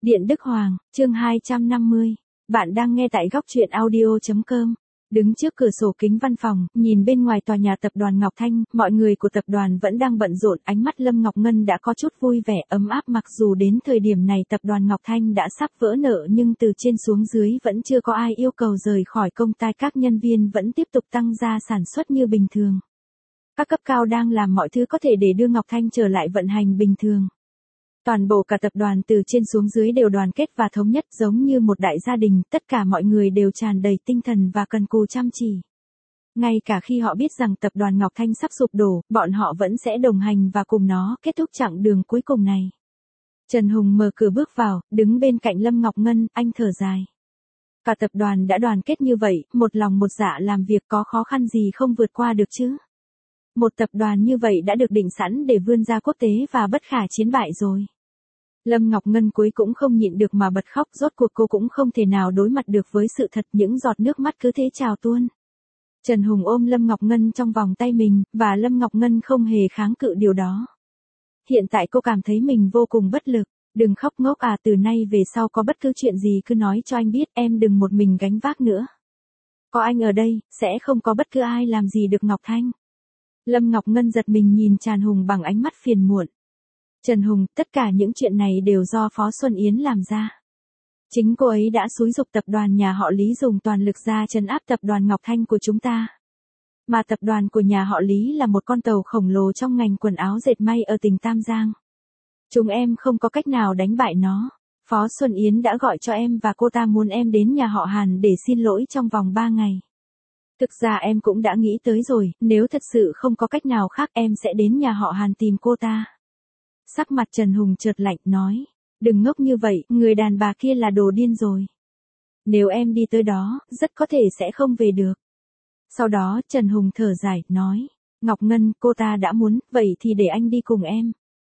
Điện Đức Hoàng, chương 250. Bạn đang nghe tại góc truyện audio.com. Đứng trước cửa sổ kính văn phòng, nhìn bên ngoài tòa nhà tập đoàn Ngọc Thanh, mọi người của tập đoàn vẫn đang bận rộn, ánh mắt Lâm Ngọc Ngân đã có chút vui vẻ, ấm áp mặc dù đến thời điểm này tập đoàn Ngọc Thanh đã sắp vỡ nợ nhưng từ trên xuống dưới vẫn chưa có ai yêu cầu rời khỏi công ty, các nhân viên vẫn tiếp tục tăng gia sản xuất như bình thường. Các cấp cao đang làm mọi thứ có thể để đưa Ngọc Thanh trở lại vận hành bình thường. Toàn bộ cả tập đoàn từ trên xuống dưới đều đoàn kết và thống nhất giống như một đại gia đình, tất cả mọi người đều tràn đầy tinh thần và cần cù chăm chỉ. Ngay cả khi họ biết rằng tập đoàn Ngọc Thanh sắp sụp đổ, bọn họ vẫn sẽ đồng hành và cùng nó kết thúc chặng đường cuối cùng này. Trần Hùng mở cửa bước vào, đứng bên cạnh Lâm Ngọc Ngân, anh thở dài. Cả tập đoàn đã đoàn kết như vậy, một lòng một dạ làm việc, có khó khăn gì không vượt qua được chứ? Một tập đoàn như vậy đã được định sẵn để vươn ra quốc tế và bất khả chiến bại rồi. Lâm Ngọc Ngân cuối cũng không nhịn được mà bật khóc, rốt cuộc cô cũng không thể nào đối mặt được với sự thật, những giọt nước mắt cứ thế trào tuôn. Trần Hùng ôm Lâm Ngọc Ngân trong vòng tay mình, và Lâm Ngọc Ngân không hề kháng cự điều đó. Hiện tại cô cảm thấy mình vô cùng bất lực. Đừng khóc ngốc à, từ nay về sau có bất cứ chuyện gì cứ nói cho anh biết, em đừng một mình gánh vác nữa. Có anh ở đây, sẽ không có bất cứ ai làm gì được Ngọc Thanh. Lâm Ngọc Ngân giật mình nhìn Trần Hùng bằng ánh mắt phiền muộn. Trần Hùng, tất cả những chuyện này đều do Phó Xuân Yến làm ra. Chính cô ấy đã xúi giục tập đoàn nhà họ Lý dùng toàn lực ra trấn áp tập đoàn Ngọc Thanh của chúng ta. Mà tập đoàn của nhà họ Lý là một con tàu khổng lồ trong ngành quần áo dệt may ở tỉnh Tam Giang. Chúng em không có cách nào đánh bại nó. Phó Xuân Yến đã gọi cho em và cô ta muốn em đến nhà họ Hàn để xin lỗi trong vòng 3 ngày. Thực ra em cũng đã nghĩ tới rồi, nếu thật sự không có cách nào khác em sẽ đến nhà họ Hàn tìm cô ta. Sắc mặt Trần Hùng chợt lạnh, nói, đừng ngốc như vậy, người đàn bà kia là đồ điên rồi. Nếu em đi tới đó, rất có thể sẽ không về được. Sau đó Trần Hùng thở dài, nói, Ngọc Ngân, cô ta đã muốn, vậy thì để anh đi cùng em.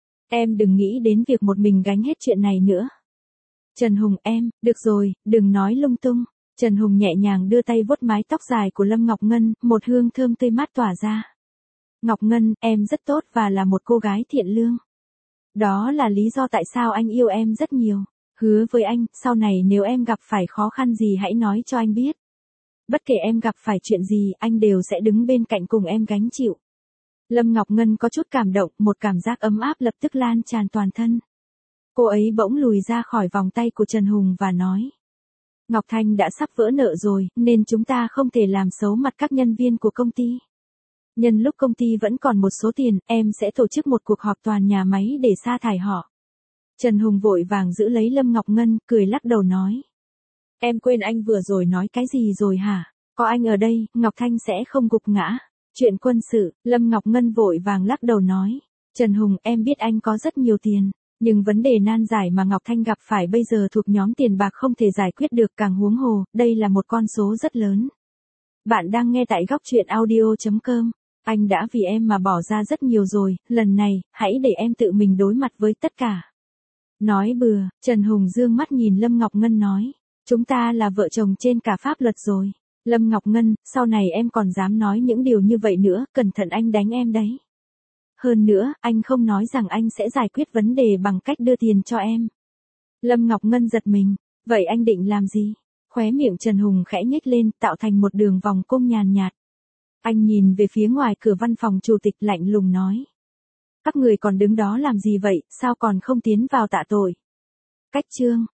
Em đừng nghĩ đến việc một mình gánh hết chuyện này nữa. Trần Hùng, được rồi, đừng nói lung tung. Trần Hùng nhẹ nhàng đưa tay vuốt mái tóc dài của Lâm Ngọc Ngân, một hương thơm tươi mát tỏa ra. Ngọc Ngân, em rất tốt và là một cô gái thiện lương. Đó là lý do tại sao anh yêu em rất nhiều. Hứa với anh, sau này nếu em gặp phải khó khăn gì hãy nói cho anh biết. Bất kể em gặp phải chuyện gì, anh đều sẽ đứng bên cạnh cùng em gánh chịu. Lâm Ngọc Ngân có chút cảm động, một cảm giác ấm áp lập tức lan tràn toàn thân. Cô ấy bỗng lùi ra khỏi vòng tay của Trần Hùng và nói. Ngọc Thanh đã sắp vỡ nợ rồi, nên chúng ta không thể làm xấu mặt các nhân viên của công ty. Nhân lúc công ty vẫn còn một số tiền, em sẽ tổ chức một cuộc họp toàn nhà máy để sa thải họ. Trần Hùng vội vàng giữ lấy Lâm Ngọc Ngân, cười lắc đầu nói. Em quên anh vừa rồi nói cái gì rồi hả? Có anh ở đây, Ngọc Thanh sẽ không gục ngã. Chuyện quân sự, Lâm Ngọc Ngân vội vàng lắc đầu nói. Trần Hùng, em biết anh có rất nhiều tiền. Nhưng vấn đề nan giải mà Ngọc Thanh gặp phải bây giờ thuộc nhóm tiền bạc không thể giải quyết được, càng huống hồ, đây là một con số rất lớn. Bạn đang nghe tại góc truyện audio.com. Anh đã vì em mà bỏ ra rất nhiều rồi, lần này, hãy để em tự mình đối mặt với tất cả. Nói bừa, Trần Hùng dương mắt nhìn Lâm Ngọc Ngân nói. Chúng ta là vợ chồng trên cả pháp luật rồi. Lâm Ngọc Ngân, sau này em còn dám nói những điều như vậy nữa, cẩn thận anh đánh em đấy. Hơn nữa, anh không nói rằng anh sẽ giải quyết vấn đề bằng cách đưa tiền cho em. Lâm Ngọc Ngân giật mình. Vậy anh định làm gì? Khóe miệng Trần Hùng khẽ nhếch lên, tạo thành một đường vòng cung nhàn nhạt. Anh nhìn về phía ngoài cửa văn phòng chủ tịch, lạnh lùng nói. Các người còn đứng đó làm gì vậy, sao còn không tiến vào tạ tội? Cách chương.